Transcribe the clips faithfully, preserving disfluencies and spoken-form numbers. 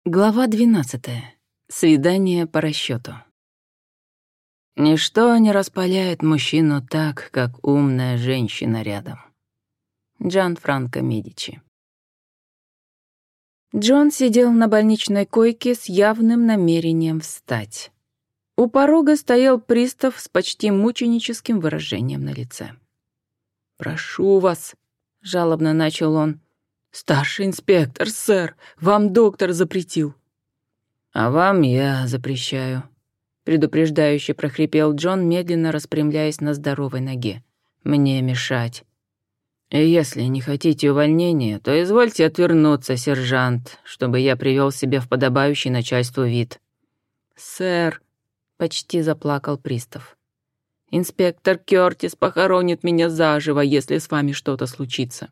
Глава двенадцатая. Свидание по расчету. Ничто не распаляет мужчину так, как умная женщина рядом. Джанфранко Медичи. Джон сидел на больничной койке с явным намерением встать. У порога стоял пристав с почти мученическим выражением на лице. «Прошу вас», — жалобно начал он. «Старший инспектор, сэр, вам доктор запретил». «А вам я запрещаю», — предупреждающе прохрипел Джон, медленно распрямляясь на здоровой ноге. «Мне мешать. И если не хотите увольнения, то извольте отвернуться, сержант, чтобы я привел себя в подобающий начальству вид». «Сэр», — почти заплакал пристав, — «инспектор Кёртис похоронит меня заживо, если с вами что-то случится».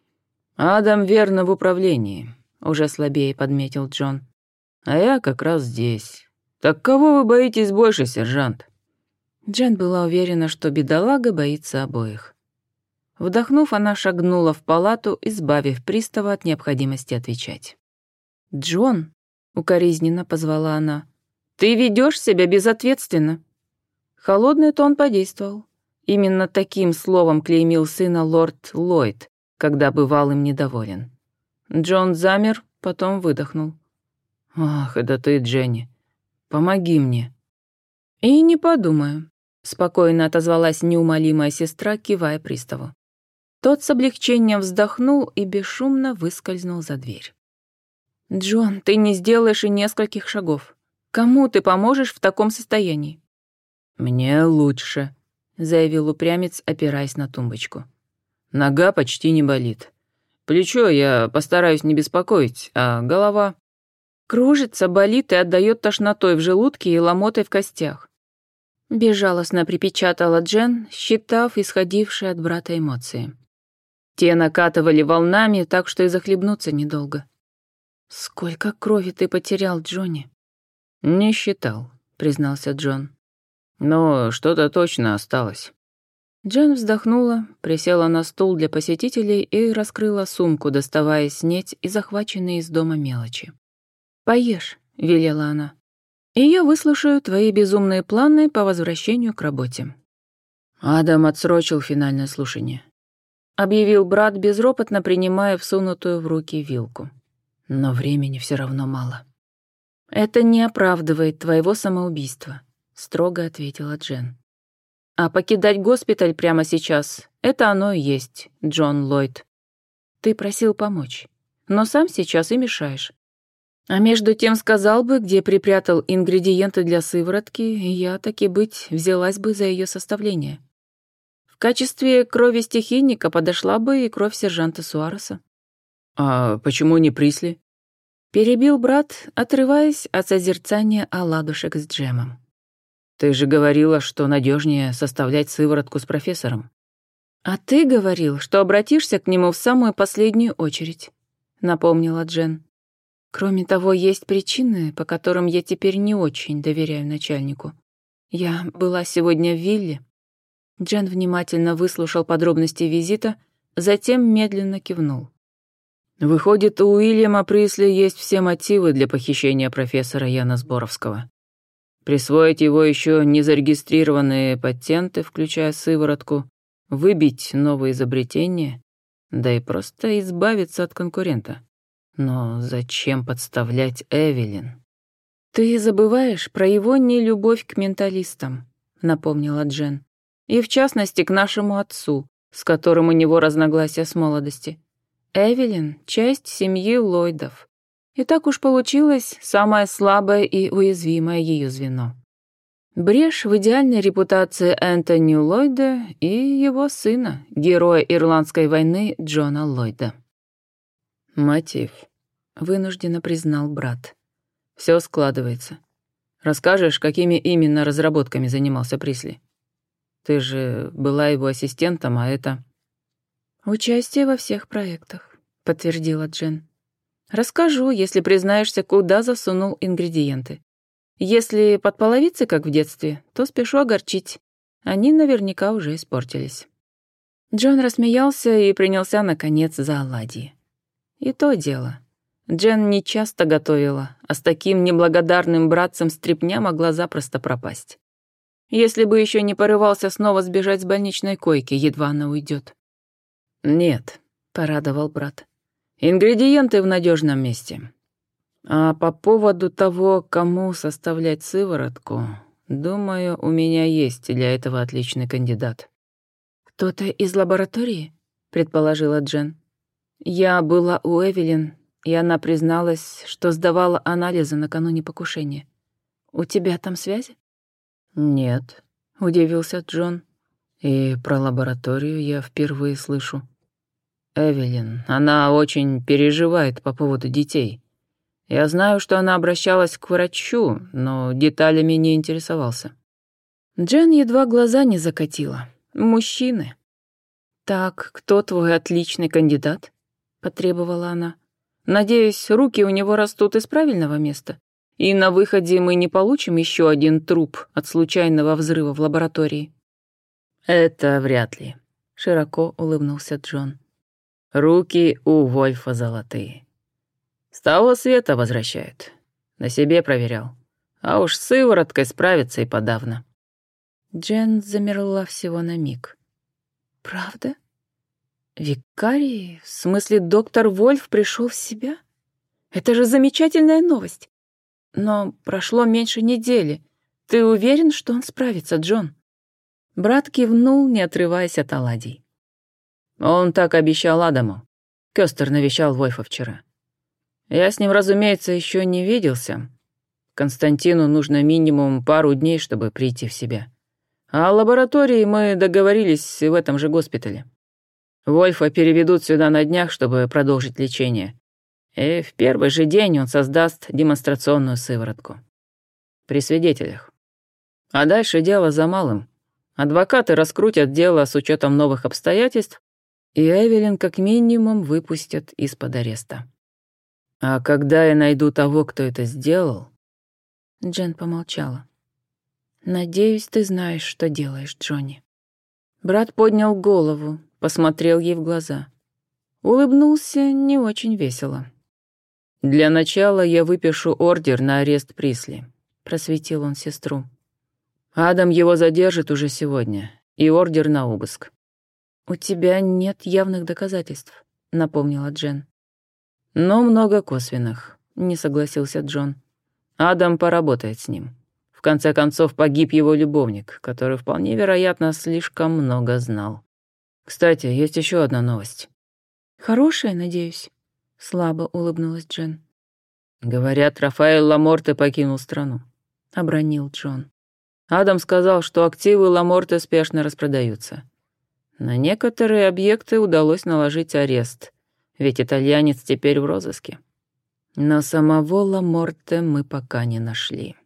«Адам верно в управлении», — уже слабее подметил Джон. «А я как раз здесь. Так кого вы боитесь больше, сержант?» Джен была уверена, что бедолага боится обоих. Вдохнув, она шагнула в палату, избавив пристава от необходимости отвечать. «Джон», — укоризненно позвала она, — «ты ведешь себя безответственно». Холодный тон подействовал. Именно таким словом клеймил сына лорд Ллойд, когда бывал им недоволен. Джон замер, потом выдохнул. «Ах, это ты, Дженни. Помоги мне». «И не подумаю», — спокойно отозвалась неумолимая сестра, кивая приставу. Тот с облегчением вздохнул и бесшумно выскользнул за дверь. «Джон, ты не сделаешь и нескольких шагов. Кому ты поможешь в таком состоянии?» «Мне лучше», — заявил упрямец, опираясь на тумбочку. «Нога почти не болит. Плечо я постараюсь не беспокоить, а голова...» «Кружится, болит и отдает тошнотой в желудке и ломотой в костях», — безжалостно припечатала Джен, считав исходившие от брата эмоции. Те накатывали волнами, так что и захлебнуться недолго. «Сколько крови ты потерял, Джонни?» «Не считал», — признался Джон. «Но что-то точно осталось». Джен вздохнула, присела на стул для посетителей и раскрыла сумку, доставая снеть и захваченные из дома мелочи. «Поешь», — велела она, — «и я выслушаю твои безумные планы по возвращению к работе». Адам отсрочил финальное слушание. Объявил брат, безропотно принимая всунутую в руки вилку. «Но времени все равно мало». «Это не оправдывает твоего самоубийства», — строго ответила Джен. «А покидать госпиталь прямо сейчас — это оно и есть, Джон Ллойд. Ты просил помочь, но сам сейчас и мешаешь. А между тем сказал бы, где припрятал ингредиенты для сыворотки, и я, таки быть, взялась бы за ее составление. В качестве крови стихийника подошла бы и кровь сержанта Суареса». «А почему не Присли?» Перебил брат, отрываясь от созерцания оладушек с джемом. «Ты же говорила, что надежнее составлять сыворотку с профессором». «А ты говорил, что обратишься к нему в самую последнюю очередь», — напомнила Джен. «Кроме того, есть причины, по которым я теперь не очень доверяю начальнику. Я была сегодня в вилле». Джен внимательно выслушал подробности визита, затем медленно кивнул. «Выходит, у Уильяма Присли есть все мотивы для похищения профессора Яна Сборовского. Присвоить его еще незарегистрированные патенты, включая сыворотку, выбить новые изобретения, да и просто избавиться от конкурента. Но зачем подставлять Эвелин?» «Ты забываешь про его нелюбовь к менталистам», — напомнила Джен. «И в частности к нашему отцу, с которым у него разногласия с молодости. Эвелин — часть семьи Ллойдов. И так уж получилось самое слабое и уязвимое ее звено. Брешь в идеальной репутации Энтони Ллойда и его сына, героя Ирландской войны Джона Ллойда». «Мотив», — вынужденно признал брат. «Все складывается. Расскажешь, какими именно разработками занимался Присли? Ты же была его ассистентом, а это...» «Участие во всех проектах», — подтвердила Джен. «Расскажу, если признаешься, куда засунул ингредиенты. Если под половицей, как в детстве, то спешу огорчить. Они наверняка уже испортились». Джон рассмеялся и принялся, наконец, за оладьи. И то дело. Джен не часто готовила, а с таким неблагодарным братцем стряпня могла запросто пропасть. Если бы еще не порывался снова сбежать с больничной койки, едва она уйдет. «Нет», — порадовал брат. «Ингредиенты в надежном месте. А по поводу того, кому составлять сыворотку, думаю, у меня есть для этого отличный кандидат». «Кто-то из лаборатории?» — предположила Джен. «Я была у Эвелин, и она призналась, что сдавала анализы накануне покушения. У тебя там связи?» «Нет», — удивился Джон. «И про лабораторию я впервые слышу. Эвелин, она очень переживает по поводу детей. Я знаю, что она обращалась к врачу, но деталями не интересовался». Джен едва глаза не закатила. «Мужчины». «Так, кто твой отличный кандидат?» — потребовала она. «Надеюсь, руки у него растут из правильного места, и на выходе мы не получим еще один труп от случайного взрыва в лаборатории». «Это вряд ли», — широко улыбнулся Джон. «Руки у Вольфа золотые. С того света возвращают. На себе проверял. А уж с сывороткой справится и подавно». Джен замерла всего на миг. «Правда? Викарий, в смысле доктор Вольф пришел в себя? Это же замечательная новость. Но прошло меньше недели. Ты уверен, что он справится, Джон?» Брат кивнул, не отрываясь от оладий. «Он так обещал Адаму. Кёстер навещал Вольфа вчера. Я с ним, разумеется, еще не виделся. Константину нужно минимум пару дней, чтобы прийти в себя. А о лаборатории мы договорились в этом же госпитале. Вольфа переведут сюда на днях, чтобы продолжить лечение. И в первый же день он создаст демонстрационную сыворотку. При свидетелях. А дальше дело за малым. Адвокаты раскрутят дело с учетом новых обстоятельств, и Эвелин как минимум выпустят из-под ареста. А когда я найду того, кто это сделал...» Джен помолчала. «Надеюсь, ты знаешь, что делаешь, Джонни». Брат поднял голову, посмотрел ей в глаза. Улыбнулся не очень весело. «Для начала я выпишу ордер на арест Присли», — просветил он сестру. «Адам его задержит уже сегодня, и ордер на обыск». «У тебя нет явных доказательств», — напомнила Джен. «Но много косвенных», — не согласился Джон. «Адам поработает с ним. В конце концов, погиб его любовник, который, вполне вероятно, слишком много знал. Кстати, есть еще одна новость». «Хорошая, надеюсь?» — слабо улыбнулась Джен. «Говорят, Рафаэль Ламорте покинул страну», — обронил Джон. «Адам сказал, что активы Ламорте спешно распродаются. На некоторые объекты удалось наложить арест, ведь итальянец теперь в розыске. Но самого Ламорте мы пока не нашли».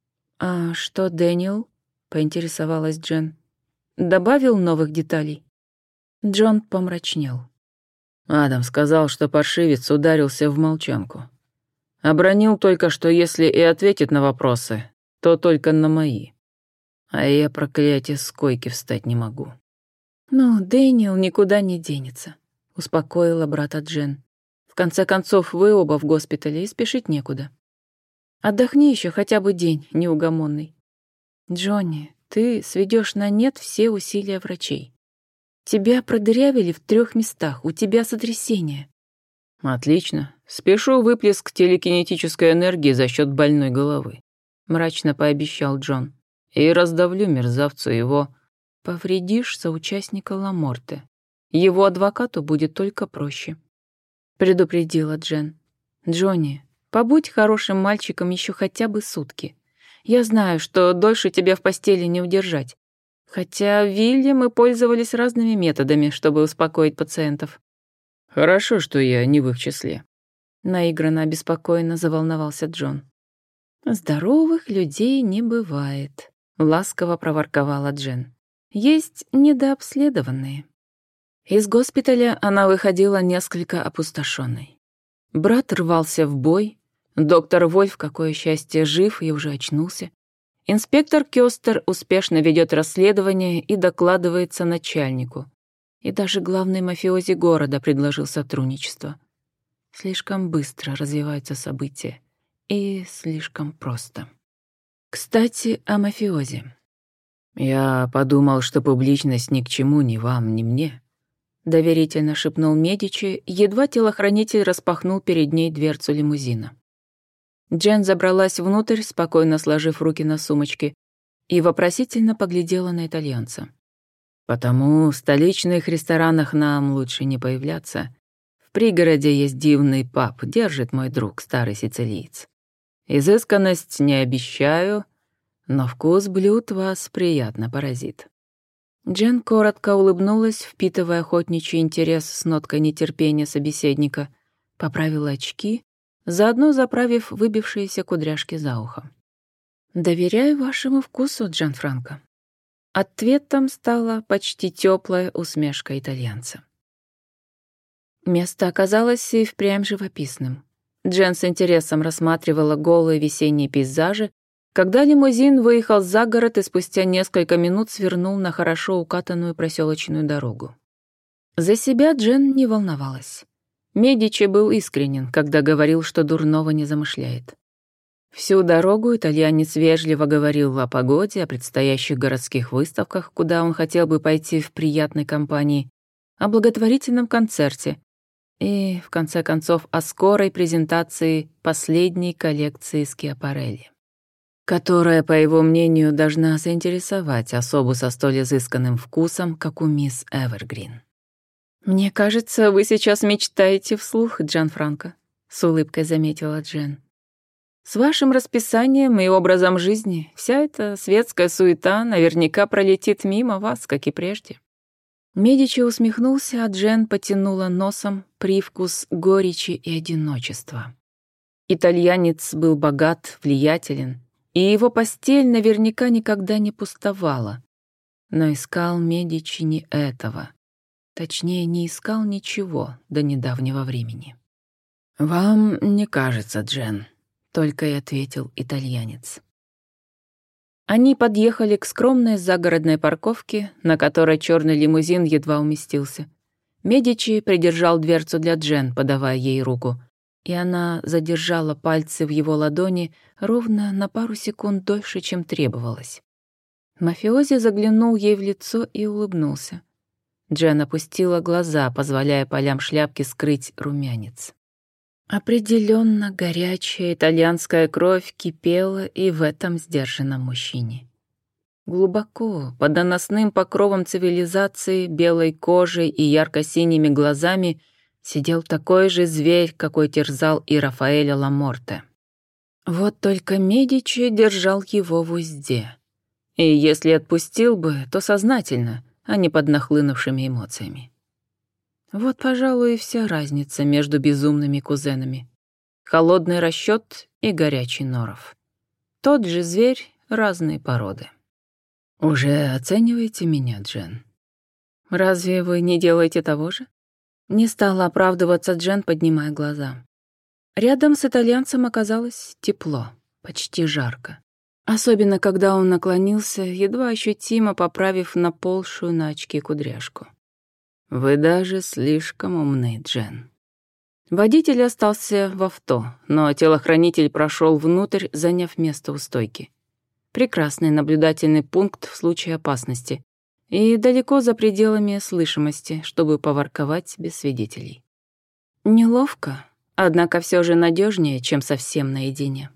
«А что Дэниел?» — поинтересовалась Джен. «Добавил новых деталей?» Джон помрачнел. Адам сказал, что паршивец ударился в молчанку. Обронил только, что если и ответит на вопросы, то только на мои. А я, проклятие, с койки встать не могу. «Ну, Дэниел никуда не денется», — успокоила брата Джен. «В конце концов, вы оба в госпитале, и спешить некуда. Отдохни еще хотя бы день, неугомонный. Джонни, ты сведешь на нет все усилия врачей. Тебя продырявили в трех местах, у тебя сотрясение». «Отлично. Спешу выплеск телекинетической энергии за счет больной головы», — мрачно пообещал Джон. «И раздавлю мерзавцу его...» «Повредишь соучастника Ламорте. Его адвокату будет только проще», — предупредила Джен. «Джонни, побудь хорошим мальчиком еще хотя бы сутки. Я знаю, что дольше тебя в постели не удержать. Хотя Вилли мы пользовались разными методами, чтобы успокоить пациентов». «Хорошо, что я не в их числе», — наигранно обеспокоенно заволновался Джон. «Здоровых людей не бывает», — ласково проворковала Джен. «Есть недообследованные». Из госпиталя она выходила несколько опустошенной. Брат рвался в бой, доктор Вольф, какое счастье, жив и уже очнулся. Инспектор Кёстер успешно ведет расследование и докладывается начальнику. И даже главный мафиози города предложил сотрудничество. Слишком быстро развиваются события. И слишком просто. Кстати, о мафиози. «Я подумал, что публичность ни к чему ни вам, ни мне», — доверительно шепнул Медичи, едва телохранитель распахнул перед ней дверцу лимузина. Джен забралась внутрь, спокойно сложив руки на сумочке, и вопросительно поглядела на итальянца. «Потому в столичных ресторанах нам лучше не появляться. В пригороде есть дивный паб, держит мой друг, старый сицилиец. Изысканность не обещаю, но вкус блюд вас приятно поразит». Джен коротко улыбнулась, впитывая охотничий интерес с ноткой нетерпения собеседника, поправила очки, заодно заправив выбившиеся кудряшки за ухо. «Доверяю вашему вкусу, Джанфранко». Ответом стала почти теплая усмешка итальянца. Место оказалось и впрямь живописным. Джен с интересом рассматривала голые весенние пейзажи, когда лимузин выехал за город и спустя несколько минут свернул на хорошо укатанную проселочную дорогу. За себя Джен не волновалась. Медичи был искренен, когда говорил, что дурного не замышляет. Всю дорогу итальянец вежливо говорил о погоде, о предстоящих городских выставках, куда он хотел бы пойти в приятной компании, о благотворительном концерте и, в конце концов, о скорой презентации последней коллекции Скиапарелли, которая, по его мнению, должна заинтересовать особу со столь изысканным вкусом, как у мисс Эвергрин. «Мне кажется, вы сейчас мечтаете вслух, Джанфранко», — с улыбкой заметила Джен. «С вашим расписанием и образом жизни вся эта светская суета наверняка пролетит мимо вас, как и прежде». Медичи усмехнулся, а Джен потянула носом привкус горечи и одиночества. Итальянец был богат, влиятелен, и его постель наверняка никогда не пустовала. Но искал Медичи не этого. Точнее, не искал ничего до недавнего времени. «Вам не кажется, Джен», — только и ответил итальянец. Они подъехали к скромной загородной парковке, на которой черный лимузин едва уместился. Медичи придержал дверцу для Джен, подавая ей руку, и она задержала пальцы в его ладони ровно на пару секунд дольше, чем требовалось. Мафиози заглянул ей в лицо и улыбнулся. Джен опустила глаза, позволяя полям шляпки скрыть румянец. Определенно горячая итальянская кровь кипела и в этом сдержанном мужчине. Глубоко, под наносным покровом цивилизации, белой кожей и ярко-синими глазами сидел такой же зверь, какой терзал и Рафаэля Ламорте. Вот только Медичи держал его в узде. И если отпустил бы, то сознательно, а не под нахлынувшими эмоциями. Вот, пожалуй, и вся разница между безумными кузенами. Холодный расчет и горячий норов. Тот же зверь, разные породы. «Уже оцениваете меня, Джен?» «Разве вы не делаете того же?» Не стала оправдываться Джен, поднимая глаза. Рядом с итальянцем оказалось тепло, почти жарко. Особенно, когда он наклонился, едва ощутимо поправив наползшую на очки кудряшку. «Вы даже слишком умны, Джен». Водитель остался в авто, но телохранитель прошел внутрь, заняв место у стойки. Прекрасный наблюдательный пункт в случае опасности и далеко за пределами слышимости, чтобы поворковать без свидетелей. Неловко, однако все же надежнее, чем совсем наедине.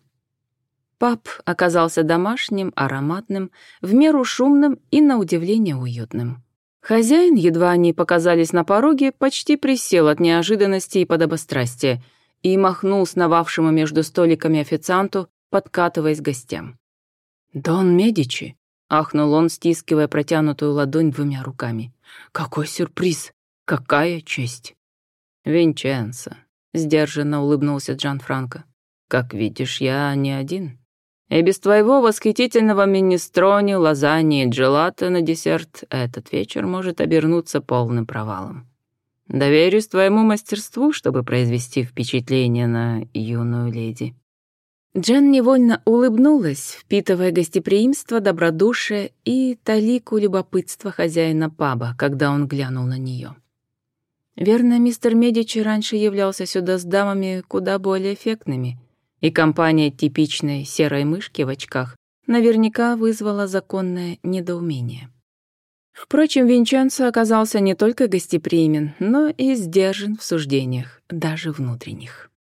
Паб оказался домашним, ароматным, в меру шумным и, на удивление, уютным. Хозяин, едва они показались на пороге, почти присел от неожиданности и подобострастия и махнул сновавшему между столиками официанту, подкатываясь к гостям. «Дон Медичи!» — ахнул он, стискивая протянутую ладонь двумя руками. «Какой сюрприз! Какая честь!» «Винченцо!» — сдержанно улыбнулся Джанфранко. «Как видишь, я не один. И без твоего восхитительного минестрони, лазаньи и джелато на десерт этот вечер может обернуться полным провалом. Доверюсь твоему мастерству, чтобы произвести впечатление на юную леди». Джен невольно улыбнулась, впитывая гостеприимство, добродушие и талику любопытства хозяина паба, когда он глянул на нее. Верно, мистер Медичи раньше являлся сюда с дамами куда более эффектными, и компания типичной серой мышки в очках наверняка вызвала законное недоумение. Впрочем, Винченцо оказался не только гостеприимен, но и сдержан в суждениях, даже внутренних.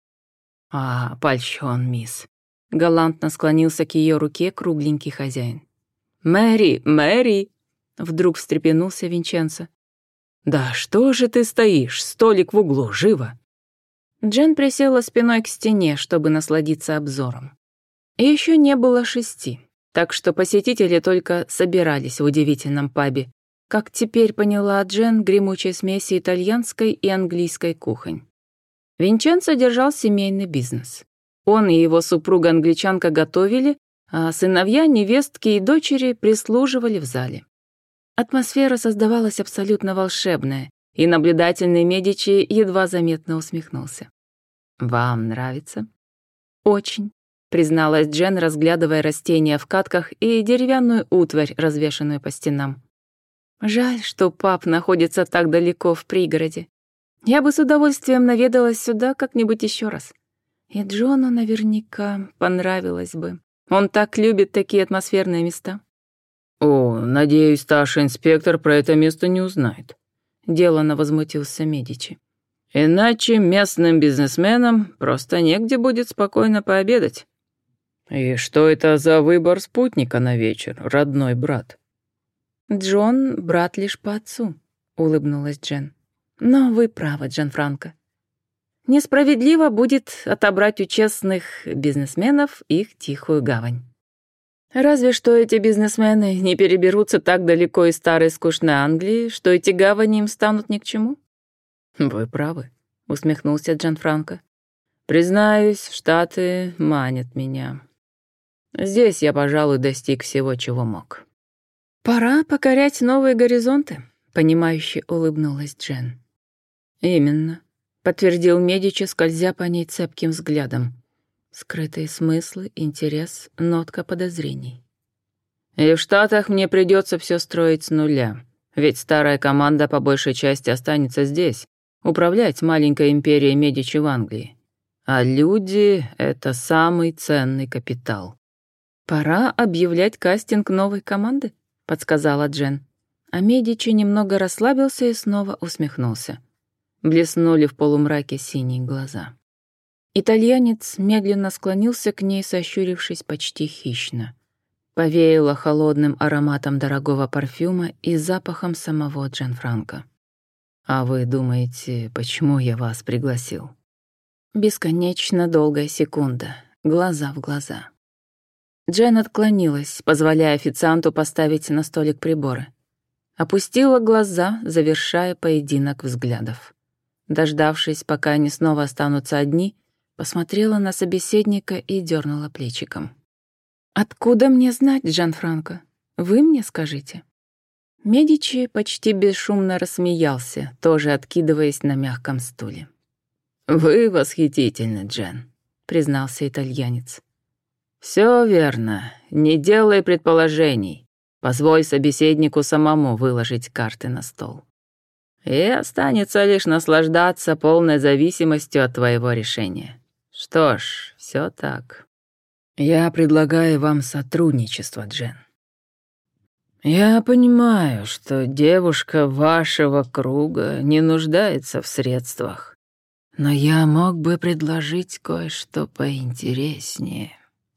«А, польщен, мисс», — галантно склонился к ее руке кругленький хозяин. «Мэри, Мэри!» — вдруг встрепенулся Винченцо. «Да что же ты стоишь? Столик в углу, живо!» Джен присела спиной к стене, чтобы насладиться обзором. И еще не было шести, так что посетители только собирались в удивительном пабе, как теперь поняла Джен, гремучей смеси итальянской и английской кухонь. Винченцо держал семейный бизнес. Он и его супруга-англичанка готовили, а сыновья, невестки и дочери прислуживали в зале. Атмосфера создавалась абсолютно волшебная, и наблюдательный Медичи едва заметно усмехнулся. «Вам нравится?» «Очень», — призналась Джен, разглядывая растения в катках и деревянную утварь, развешанную по стенам. «Жаль, что паб находится так далеко в пригороде. Я бы с удовольствием наведалась сюда как-нибудь еще раз. И Джону наверняка понравилось бы. Он так любит такие атмосферные места». «О, надеюсь, старший инспектор про это место не узнает», — деланно возмутился Медичи. «Иначе местным бизнесменам просто негде будет спокойно пообедать». «И что это за выбор спутника на вечер, родной брат?» «Джон — брат лишь по отцу», — улыбнулась Джен. «Но вы правы, Джанфранко. Несправедливо будет отобрать у честных бизнесменов их тихую гавань. Разве что эти бизнесмены не переберутся так далеко из старой скучной Англии, что эти гавани им станут ни к чему». «Вы правы», — усмехнулся Джанфранко. «Признаюсь, Штаты манят меня. Здесь я, пожалуй, достиг всего, чего мог». «Пора покорять новые горизонты», — понимающе улыбнулась Джен. «Именно», — подтвердил Медичи, скользя по ней цепким взглядом. Скрытые смыслы, интерес, нотка подозрений. «И в Штатах мне придется все строить с нуля, ведь старая команда по большей части останется здесь, управлять маленькой империей Медичи в Англии. А люди — это самый ценный капитал». «Пора объявлять кастинг новой команды», — подсказала Джен. А Медичи немного расслабился и снова усмехнулся. Блеснули в полумраке синие глаза. Итальянец медленно склонился к ней, сощурившись почти хищно. Повеяло холодным ароматом дорогого парфюма и запахом самого Джанфранко. «А вы думаете, почему я вас пригласил?» Бесконечно долгая секунда, глаза в глаза. Джен отклонилась, позволяя официанту поставить на столик приборы. Опустила глаза, завершая поединок взглядов. Дождавшись, пока они снова останутся одни, посмотрела на собеседника и дернула плечиком. «Откуда мне знать, Джанфранко? Вы мне скажите». Медичи почти бесшумно рассмеялся, тоже откидываясь на мягком стуле. «Вы восхитительны, Джен», — признался итальянец. «Все верно. Не делай предположений. Позволь собеседнику самому выложить карты на стол. И останется лишь наслаждаться полной зависимостью от твоего решения. Что ж, все так. Я предлагаю вам сотрудничество, Джен. Я понимаю, что девушка вашего круга не нуждается в средствах, но я мог бы предложить кое-что поинтереснее».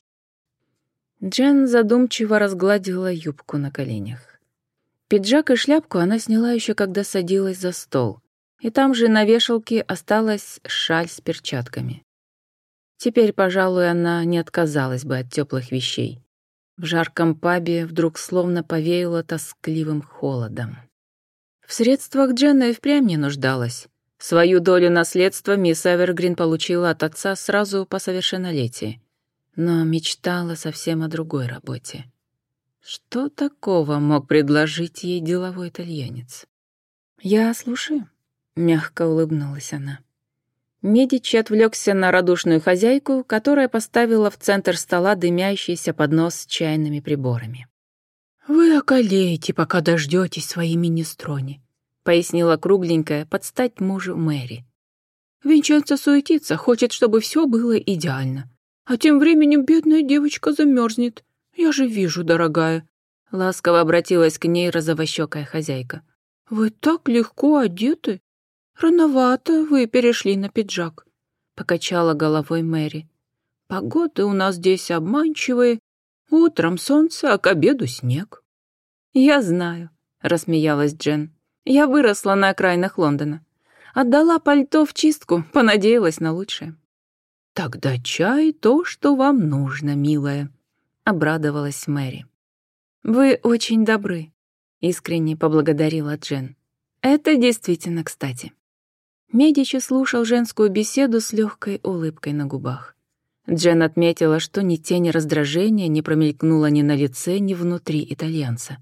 Джен задумчиво разгладила юбку на коленях. Пиджак и шляпку она сняла еще когда садилась за стол, и там же на вешалке осталась шаль с перчатками. Теперь, пожалуй, она не отказалась бы от теплых вещей. В жарком пабе вдруг словно повеяло тоскливым холодом. В средствах Дженна и впрямь не нуждалась. Свою долю наследства мисс Эвергрин получила от отца сразу по совершеннолетии, но мечтала совсем о другой работе. Что такого мог предложить ей деловой итальянец? «Я слушаю», — мягко улыбнулась она. Медичи отвлекся на радушную хозяйку, которая поставила в центр стола дымящийся поднос с чайными приборами. «Вы околеете, пока дождетесь своей министрони. — пояснила кругленькая под стать мужу Мэри. «Винченцо суетится, хочет, чтобы все было идеально. А тем временем бедная девочка замерзнет. Я же вижу, дорогая». Ласково обратилась к ней розовощекая хозяйка. «Вы так легко одеты. Рановато вы перешли на пиджак», — покачала головой Мэри. «Погоды у нас здесь обманчивые. Утром солнце, а к обеду снег». «Я знаю», — рассмеялась Джен. «Я выросла на окраинах Лондона. Отдала пальто в чистку, понадеялась на лучшее». «Тогда чай то, что вам нужно, милая», — обрадовалась Мэри. «Вы очень добры», — искренне поблагодарила Джен. «Это действительно кстати». Медичи слушал женскую беседу с легкой улыбкой на губах. Джен отметила, что ни тени раздражения не промелькнуло ни на лице, ни внутри итальянца.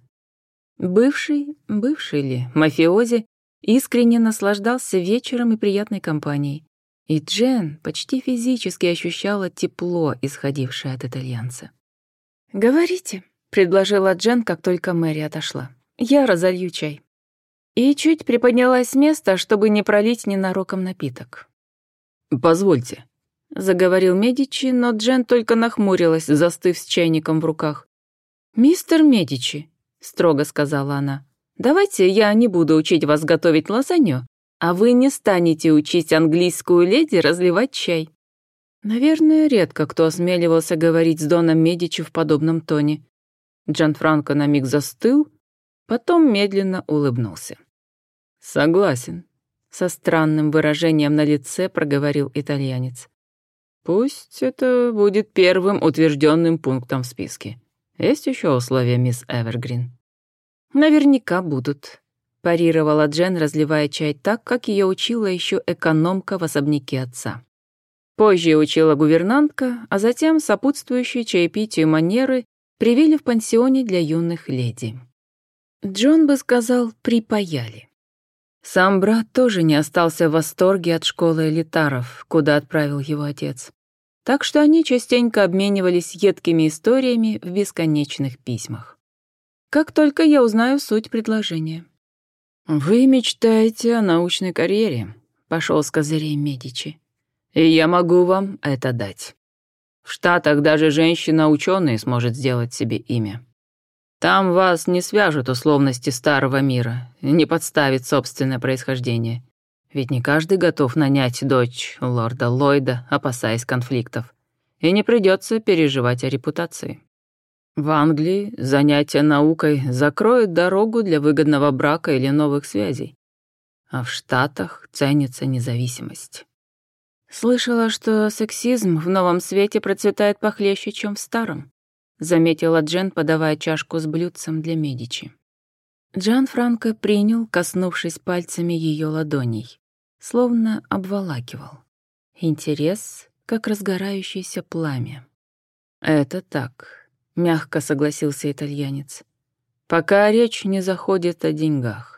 Бывший, бывший ли, мафиози, искренне наслаждался вечером и приятной компанией, и Джен почти физически ощущала тепло, исходившее от итальянца. «Говорите», — предложила Джен, как только Мэри отошла. «Я разолью чай». И чуть приподнялась с места, чтобы не пролить ненароком напиток. «Позвольте», — заговорил Медичи, но Джен только нахмурилась, застыв с чайником в руках. «Мистер Медичи», — строго сказала она, — «давайте я не буду учить вас готовить лазанью, а вы не станете учить английскую леди разливать чай». Наверное, редко кто осмеливался говорить с Доном Медичи в подобном тоне. Джанфранко на миг застыл, потом медленно улыбнулся. «Согласен», — со странным выражением на лице проговорил итальянец. «Пусть это будет первым утвержденным пунктом в списке. Есть еще условия, мисс Эвергрин?» «Наверняка будут», — парировала Джен, разливая чай так, как ее учила еще экономка в особняке отца. Позже учила гувернантка, а затем сопутствующие чаепитию манеры привили в пансионе для юных леди. Джон бы сказал, припаяли. Сам брат тоже не остался в восторге от школы элитаров, куда отправил его отец. Так что они частенько обменивались едкими историями в бесконечных письмах. Как только я узнаю суть предложения. «Вы мечтаете о научной карьере», — пошел с козырей Медичи. «И я могу вам это дать. В Штатах даже женщина-ученый сможет сделать себе имя. Там вас не свяжут условности старого мира, не подставит собственное происхождение. Ведь не каждый готов нанять дочь лорда Ллойда, опасаясь конфликтов. И не придется переживать о репутации. В Англии занятия наукой закроют дорогу для выгодного брака или новых связей. А в Штатах ценится независимость». «Слышала, что сексизм в новом свете процветает похлеще, чем в старом», заметила Джен, подавая чашку с блюдцем для Медичи. Джанфранко принял, коснувшись пальцами ее ладоней, словно обволакивал. Интерес, как разгорающееся пламя. «Это так», — мягко согласился итальянец, «пока речь не заходит о деньгах.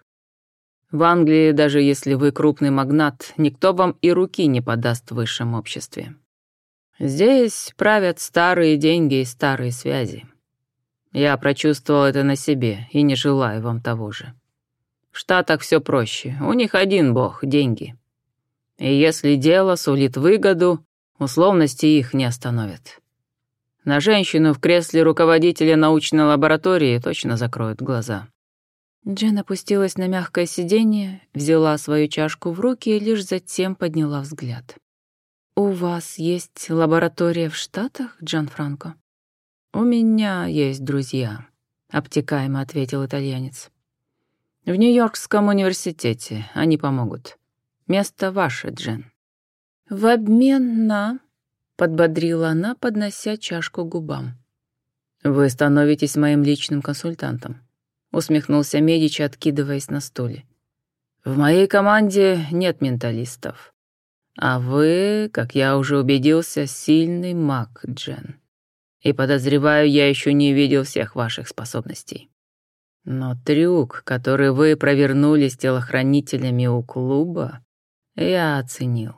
В Англии, даже если вы крупный магнат, никто вам и руки не подаст в высшем обществе. Здесь правят старые деньги и старые связи. Я прочувствовал это на себе и не желаю вам того же. В Штатах все проще, у них один бог — деньги. И если дело сулит выгоду, условности их не остановят. На женщину в кресле руководителя научной лаборатории точно закроют глаза». Джен опустилась на мягкое сиденье, взяла свою чашку в руки и лишь затем подняла взгляд. «У вас есть лаборатория в Штатах, Джанфранко?» «У меня есть друзья», — обтекаемо ответил итальянец. «В Нью-Йоркском университете они помогут. Место ваше, Джен». «В обмен на...» — подбодрила она, поднося чашку к губам. «Вы становитесь моим личным консультантом», — усмехнулся Медичи, откидываясь на стуле. «В моей команде нет менталистов. А вы, как я уже убедился, сильный маг, Джен. И подозреваю, я еще не видел всех ваших способностей. Но трюк, который вы провернули с телохранителями у клуба, я оценил.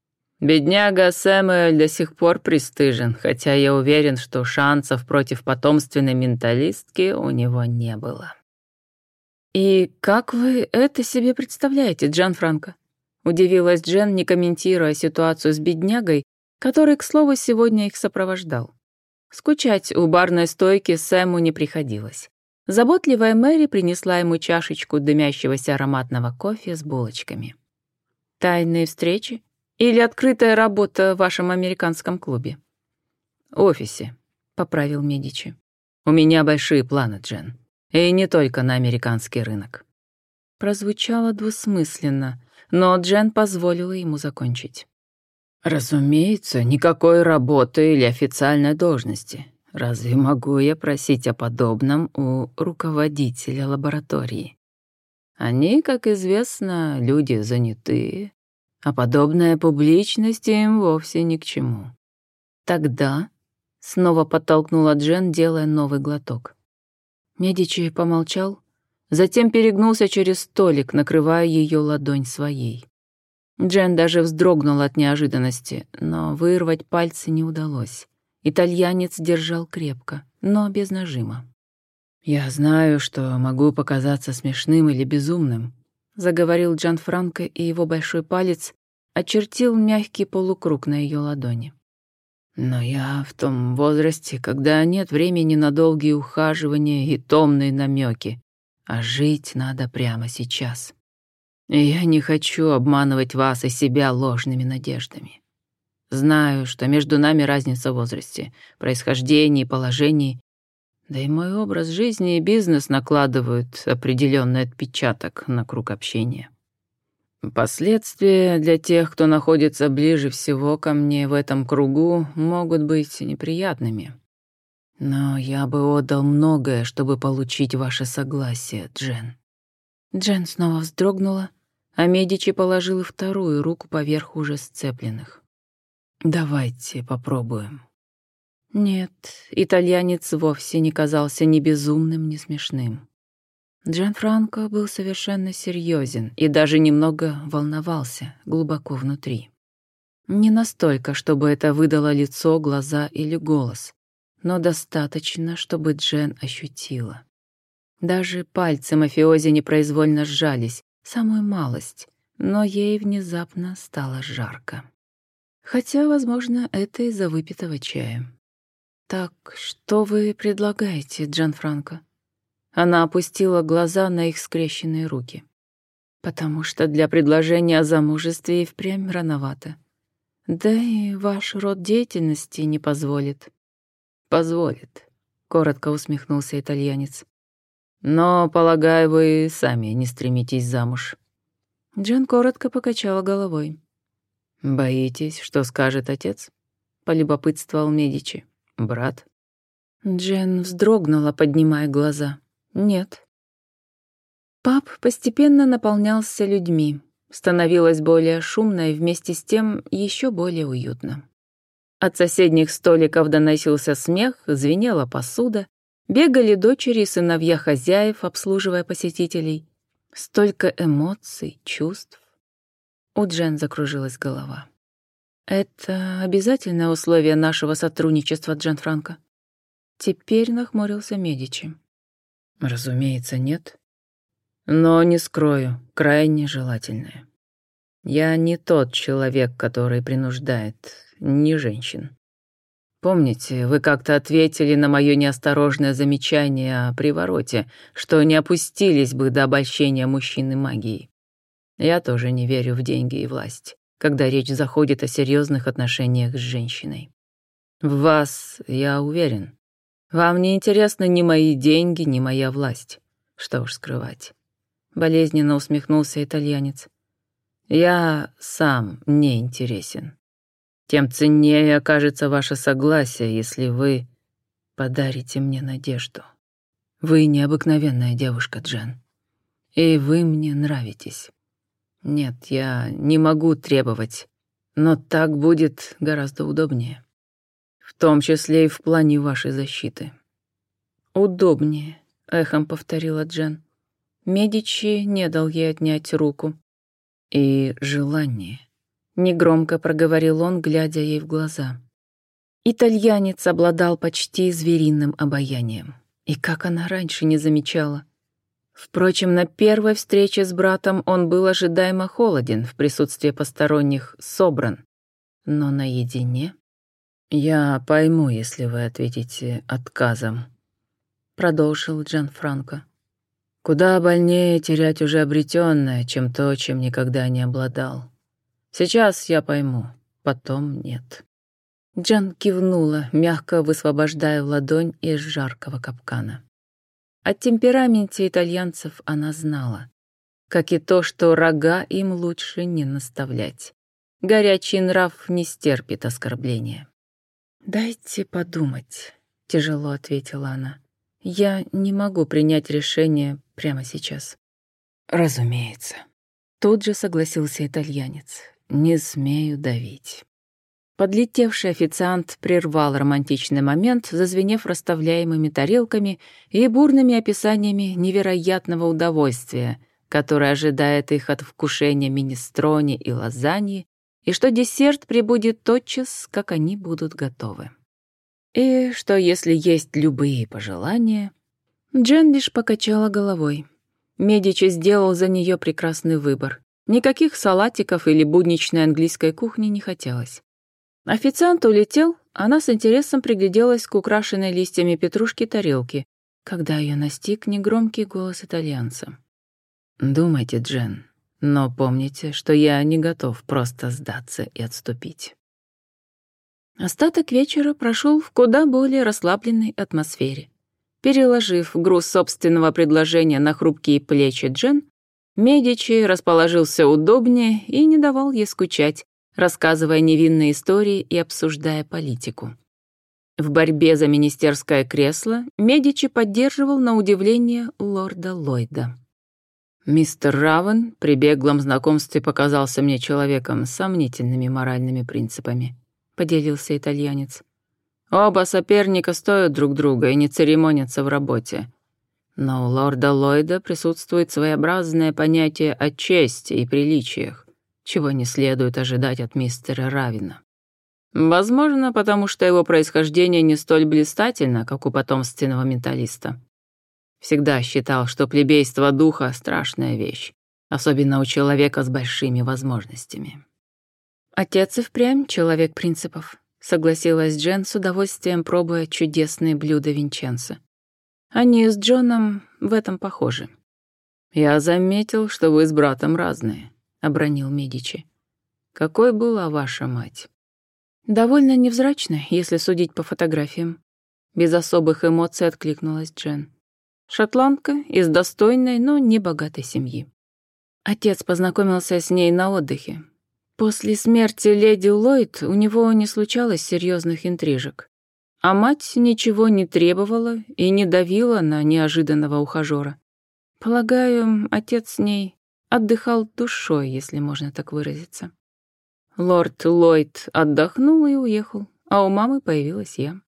Бедняга Сэмюэль до сих пор пристыжен, хотя я уверен, что шансов против потомственной менталистки у него не было». «И как вы это себе представляете, Джанфранко?» — удивилась Джен, не комментируя ситуацию с беднягой, который, к слову, сегодня их сопровождал. Скучать у барной стойки Сэму не приходилось. Заботливая Мэри принесла ему чашечку дымящегося ароматного кофе с булочками. «Тайные встречи? Или открытая работа в вашем американском клубе?» «Офисе», — поправил Медичи. «У меня большие планы, Джен. И не только на американский рынок». Прозвучало двусмысленно, но Джен позволила ему закончить. «Разумеется, никакой работы или официальной должности. Разве могу я просить о подобном у руководителя лаборатории? Они, как известно, люди занятые, а подобная публичность им вовсе ни к чему». «Тогда...» — снова подтолкнула Джен, делая новый глоток. Медичи помолчал, затем перегнулся через столик, накрывая ее ладонь своей. Джен даже вздрогнула от неожиданности, но вырвать пальцы не удалось. Итальянец держал крепко, но без нажима. «Я знаю, что могу показаться смешным или безумным», — заговорил Джанфранко, и его большой палец очертил мягкий полукруг на ее ладони. «Но я в том возрасте, когда нет времени на долгие ухаживания и томные намеки, а жить надо прямо сейчас. И я не хочу обманывать вас и себя ложными надеждами. Знаю, что между нами разница в возрасте, происхождении, положении, да и мой образ жизни и бизнес накладывают определенный отпечаток на круг общения. Последствия для тех, кто находится ближе всего ко мне в этом кругу, могут быть неприятными. Но я бы отдал многое, чтобы получить ваше согласие, Джен». Джен снова вздрогнула, а Медичи положил и вторую руку поверх уже сцепленных. «Давайте попробуем». Нет, итальянец вовсе не казался ни безумным, ни смешным. Джанфранко был совершенно серьезен и даже немного волновался глубоко внутри. Не настолько, чтобы это выдало лицо, глаза или голос, но достаточно, чтобы Джен ощутила. Даже пальцы мафиози непроизвольно сжались, самую малость, но ей внезапно стало жарко. Хотя, возможно, это из-за выпитого чая. «Так, что вы предлагаете, Джанфранко?» Она опустила глаза на их скрещенные руки. «Потому что для предложения о замужестве и впрямь рановато. Да и ваш род деятельности не позволит». «Позволит», — коротко усмехнулся итальянец. «Но, полагаю, вы сами не стремитесь замуж». Джен коротко покачала головой. «Боитесь, что скажет отец?» — полюбопытствовал Медичи. «Брат?» Джен вздрогнула, поднимая глаза. «Нет». Паб постепенно наполнялся людьми, становилось более шумно и вместе с тем еще более уютно. От соседних столиков доносился смех, звенела посуда, бегали дочери и сыновья хозяев, обслуживая посетителей. Столько эмоций, чувств. У Джен закружилась голова. «Это обязательное условие нашего сотрудничества, Джанфранко?» Теперь нахмурился Медичи. «Разумеется, нет. Но не скрою, крайне желательное. Я не тот человек, который принуждает, не женщин. Помните, вы как-то ответили на мое неосторожное замечание о привороте, что не опустились бы до обольщения мужчины магией. Я тоже не верю в деньги и власть, когда речь заходит о серьезных отношениях с женщиной. В вас я уверен. Вам не интересны ни мои деньги, ни моя власть. Что уж скрывать». Болезненно усмехнулся итальянец. «Я сам не интересен. Тем ценнее окажется ваше согласие, если вы подарите мне надежду. Вы необыкновенная девушка, Джен. И вы мне нравитесь. Нет, я не могу требовать, но так будет гораздо удобнее. В том числе и в плане вашей защиты». «Удобнее», — эхом повторила Джен. Медичи не дал ей отнять руку. «И желание», — негромко проговорил он, глядя ей в глаза. Итальянец обладал почти звериным обаянием. И как она раньше не замечала. Впрочем, на первой встрече с братом он был ожидаемо холоден, в присутствии посторонних собран. Но наедине... «Я пойму, если вы ответите отказом», — продолжил Джанфранко. «Куда больнее терять уже обретенное, чем то, чем никогда не обладал. Сейчас я пойму, потом нет». Джан кивнула, мягко высвобождая ладонь из жаркого капкана. О темпераменте итальянцев она знала, как и то, что рога им лучше не наставлять. Горячий нрав не стерпит оскорбления. «Дайте подумать», — тяжело ответила она. «Я не могу принять решение прямо сейчас». «Разумеется», — тут же согласился итальянец. «Не смею давить». Подлетевший официант прервал романтичный момент, зазвенев расставляемыми тарелками и бурными описаниями невероятного удовольствия, которое ожидает их от вкушения минестрони и лазаньи, и что десерт прибудет тотчас, как они будут готовы. И что, если есть любые пожелания... Джен лишь покачала головой. Медичи сделал за нее прекрасный выбор. Никаких салатиков или будничной английской кухни не хотелось. Официант улетел, она с интересом пригляделась к украшенной листьями петрушки тарелке, когда ее настиг негромкий голос итальянца. «Думайте, Джен, но помните, что я не готов просто сдаться и отступить». Остаток вечера прошел в куда более расслабленной атмосфере. Переложив груз собственного предложения на хрупкие плечи Джен, Медичи расположился удобнее и не давал ей скучать, рассказывая невинные истории и обсуждая политику. В борьбе за министерское кресло Медичи поддерживал, на удивление, лорда Ллойда. «Мистер Равен при беглом знакомстве показался мне человеком с сомнительными моральными принципами», — поделился итальянец. «Оба соперника стоят друг друга и не церемонятся в работе. Но у лорда Ллойда присутствует своеобразное понятие о чести и приличиях, чего не следует ожидать от мистера Равена. Возможно, потому что его происхождение не столь блистательно, как у потомственного менталиста. Всегда считал, что плебейство духа — страшная вещь, особенно у человека с большими возможностями». «Отец и впрямь человек принципов», — согласилась Джен, с удовольствием пробуя чудесные блюда Винченцо. «Они с Джоном в этом похожи». «Я заметил, что вы с братом разные», — обронил Медичи. «Какой была ваша мать?» «Довольно невзрачная, если судить по фотографиям». Без особых эмоций откликнулась Джен. «Шотландка из достойной, но небогатой семьи. Отец познакомился с ней на отдыхе. После смерти леди Ллойд у него не случалось серьезных интрижек, а мать ничего не требовала и не давила на неожиданного ухажера. Полагаю, отец с ней отдыхал душой, если можно так выразиться. Лорд Ллойд отдохнул и уехал, а у мамы появилась я».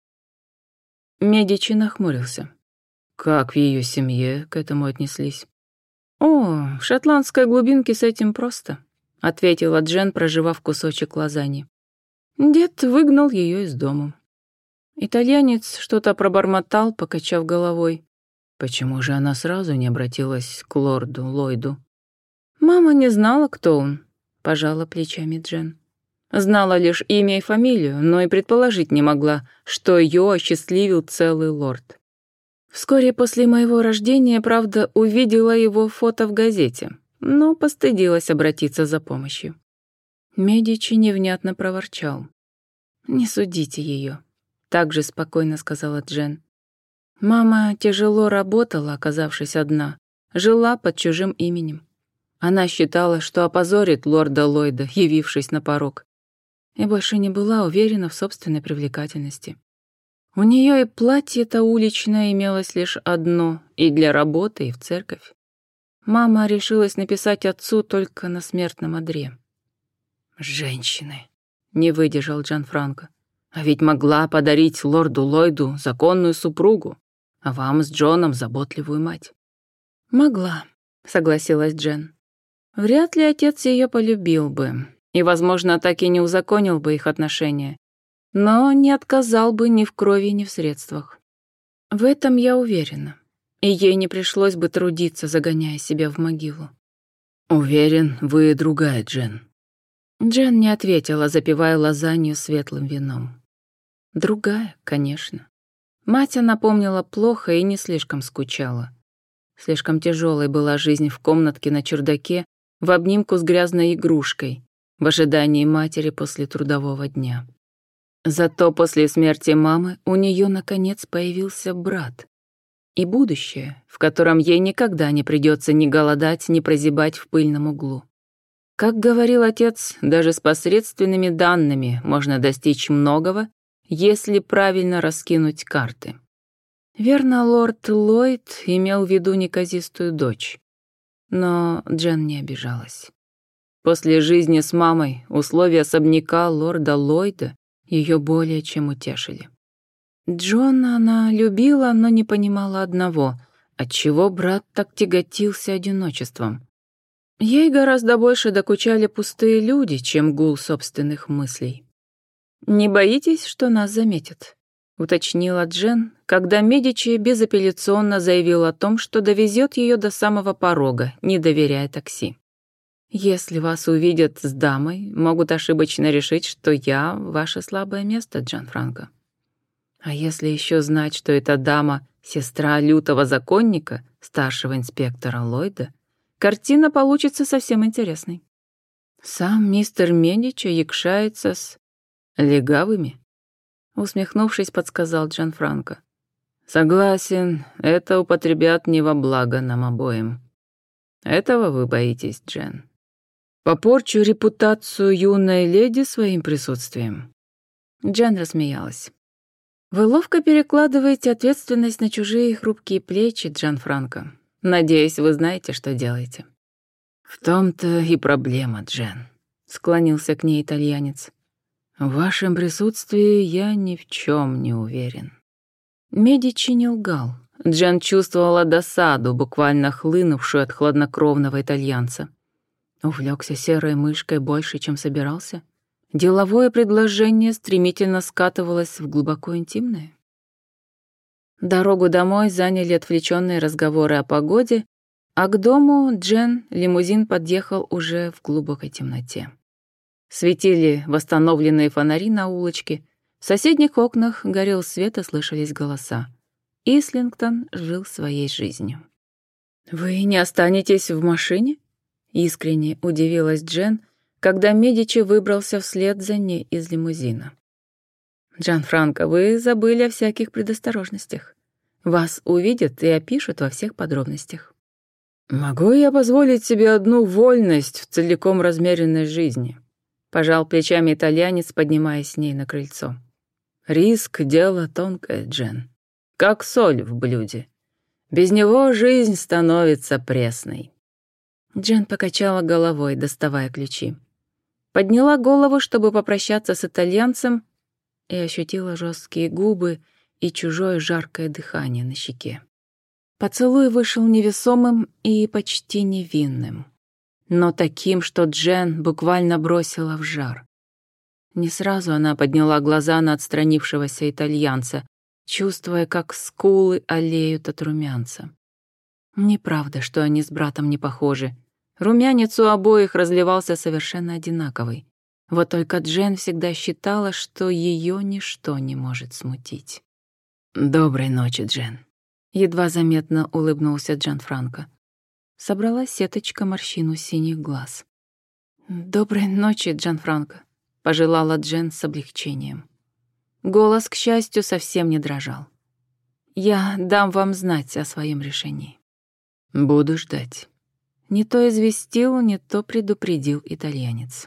Медичи нахмурился. «Как в ее семье к этому отнеслись?» «О, в шотландской глубинке с этим просто», — ответила Джен, прожевав кусочек лазаньи. «Дед выгнал ее из дому». Итальянец что-то пробормотал, покачав головой. «Почему же она сразу не обратилась к лорду Ллойду?» «Мама не знала, кто он», — пожала плечами Джен. «Знала лишь имя и фамилию, но и предположить не могла, что ее осчастливил целый лорд. Вскоре после моего рождения, правда, увидела его фото в газете, но постыдилась обратиться за помощью». Медичи невнятно проворчал. «Не судите ее», — также спокойно сказала Джен. «Мама тяжело работала, оказавшись одна, жила под чужим именем. Она считала, что опозорит лорда Ллойда, явившись на порог, и больше не была уверена в собственной привлекательности. У нее и платье-то уличное имелось лишь одно, и для работы, и в церковь. Мама решилась написать отцу только на смертном одре». «Женщины», — не выдержал Джанфранко. «А ведь могла подарить лорду Ллойду законную супругу, а вам с Джоном заботливую мать». «Могла», — согласилась Джен. «Вряд ли отец ее полюбил бы, и, возможно, так и не узаконил бы их отношения, но не отказал бы ни в крови, ни в средствах. В этом я уверена. и ей не пришлось бы трудиться, загоняя себя в могилу. «Уверен, вы другая Джен». Джен не ответила, запивая лазанью светлым вином. Другая, конечно. Мать она помнила плохо и не слишком скучала. Слишком тяжелой была жизнь в комнатке на чердаке в обнимку с грязной игрушкой, в ожидании матери после трудового дня. Зато после смерти мамы у нее наконец появился брат. И будущее, в котором ей никогда не придется ни голодать, ни прозябать в пыльном углу. Как говорил отец, даже с посредственными данными можно достичь многого, если правильно раскинуть карты. Верно, лорд Ллойд имел в виду неказистую дочь. Но Джен не обижалась. После жизни с мамой условия особняка лорда Ллойда ее более чем утешили. Джона она любила, но не понимала одного, отчего брат так тяготился одиночеством. Ей гораздо больше докучали пустые люди, чем гул собственных мыслей. «Не боитесь, что нас заметят?» — уточнила Джен, когда Медичи безапелляционно заявил о том, что довезет ее до самого порога, не доверяя такси. «Если вас увидят с дамой, могут ошибочно решить, что я — ваше слабое место, Джанфранко. А если еще знать, что эта дама — сестра лютого законника, старшего инспектора Ллойда, картина получится совсем интересной. Сам мистер Медичи якшается с легавыми», — усмехнувшись, подсказал Джанфранко. «Согласен, это употребят не во благо нам обоим. Этого вы боитесь, Джен? Попорчу репутацию юной леди своим присутствием». Джен рассмеялась. «Вы ловко перекладываете ответственность на чужие хрупкие плечи, Джанфранко. Надеюсь, вы знаете, что делаете». «В том-то и проблема, Джен», — склонился к ней итальянец. «В вашем присутствии я ни в чем не уверен». Медичи не лгал. Джен чувствовала досаду, буквально хлынувшую от хладнокровного итальянца. Увлекся серой мышкой больше, чем собирался. Деловое предложение стремительно скатывалось в глубоко интимное. Дорогу домой заняли отвлеченные разговоры о погоде, а к дому Джен лимузин подъехал уже в глубокой темноте. Светили восстановленные фонари на улочке, в соседних окнах горел свет и слышались голоса. Ислингтон жил своей жизнью. «Вы не останетесь в машине?» — искренне удивилась Джен, когда Медичи выбрался вслед за ней из лимузина. «Джанфранко, вы забыли о всяких предосторожностях. Вас увидят и опишут во всех подробностях». «Могу я позволить себе одну вольность в целиком размеренной жизни?» — пожал плечами итальянец, поднимаясь с ней на крыльцо. «Риск — дело тонкое, Джен. Как соль в блюде. Без него жизнь становится пресной». Джен покачала головой, доставая ключи. Подняла голову, чтобы попрощаться с итальянцем, и ощутила жесткие губы и чужое жаркое дыхание на щеке. Поцелуй вышел невесомым и почти невинным, но таким, что Джен буквально бросила в жар. Не сразу она подняла глаза на отстранившегося итальянца, чувствуя, как скулы олеют от румянца. Неправда, что они с братом не похожи. Румянец у обоих разливался совершенно одинаковый. Вот только Джен всегда считала, что ее ничто не может смутить. «Доброй ночи, Джен», — едва заметно улыбнулся Джанфранко. Собралась сеточка морщин у синих глаз. «Доброй ночи, Джанфранко», — пожелала Джен с облегчением. Голос, к счастью, совсем не дрожал. «Я дам вам знать о своем решении». «Буду ждать». Не то известил, не то предупредил итальянец.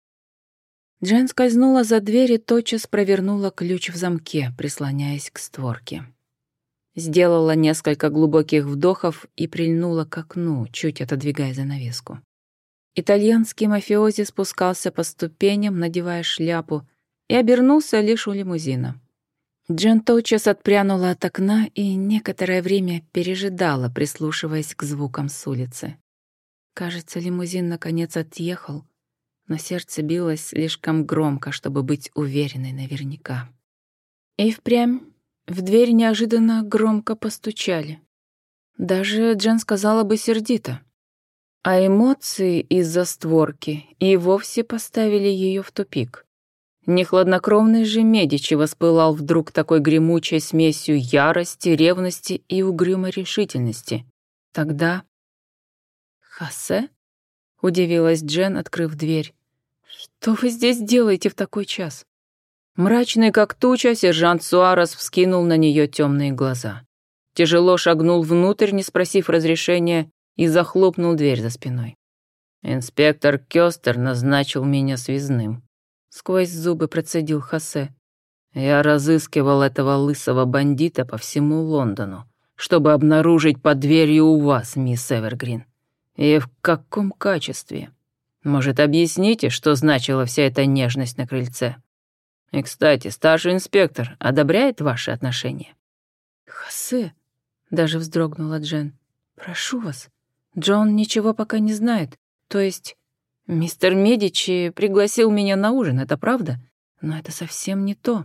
Джен скользнула за дверь и тотчас провернула ключ в замке, прислоняясь к створке. Сделала несколько глубоких вдохов и прильнула к окну, чуть отодвигая занавеску. Итальянский мафиози спускался по ступеням, надевая шляпу, и обернулся лишь у лимузина. Джен тотчас отпрянула от окна и некоторое время пережидала, прислушиваясь к звукам с улицы. Кажется, лимузин наконец отъехал, но сердце билось слишком громко, чтобы быть уверенной наверняка. И впрямь в дверь неожиданно громко постучали. Даже, Джен сказала бы, сердито. А эмоции из-за створки и вовсе поставили ее в тупик. Нехладнокровный же Медичи воспылал вдруг такой гремучей смесью ярости, ревности и угрюмой решительности. Тогда... «Хосе?» — удивилась Джен, открыв дверь. «Что вы здесь делаете в такой час?» Мрачный как туча, сержант Суарес вскинул на нее темные глаза. Тяжело шагнул внутрь, не спросив разрешения, и захлопнул дверь за спиной. «Инспектор Кёстер назначил меня связным», — сквозь зубы процедил Хосе. «Я разыскивал этого лысого бандита по всему Лондону, чтобы обнаружить под дверью у вас, мисс Эвергрин. И в каком качестве? Может, объясните, что значила вся эта нежность на крыльце? И, кстати, старший инспектор одобряет ваши отношения?» «Хосе», — даже вздрогнула Джен, — «прошу вас, Джон ничего пока не знает. То есть, мистер Медичи пригласил меня на ужин, это правда? Но это совсем не то».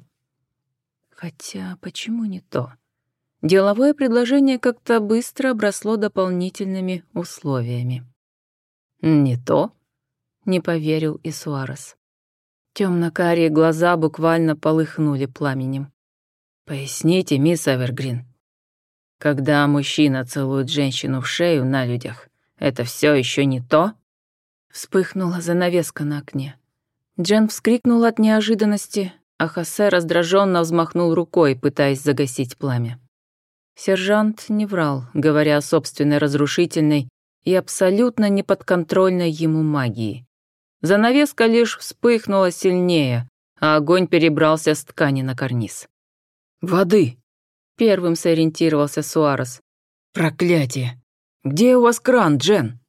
Хотя, почему не то? Деловое предложение как-то быстро обросло дополнительными условиями. «Не то?» — не поверил и Суарес. Темно-карие глаза буквально полыхнули пламенем. «Поясните, мисс Эвергрин. Когда мужчина целует женщину в шею на людях, это все еще не то?» Вспыхнула занавеска на окне. Джен вскрикнула от неожиданности, а Хосе раздраженно взмахнул рукой, пытаясь загасить пламя. Сержант не врал, говоря о собственной разрушительной и абсолютно неподконтрольной ему магии. Занавеска лишь вспыхнула сильнее, а огонь перебрался с ткани на карниз. «Воды!» — первым сориентировался Суарес. «Проклятие! Где у вас кран, Джен?»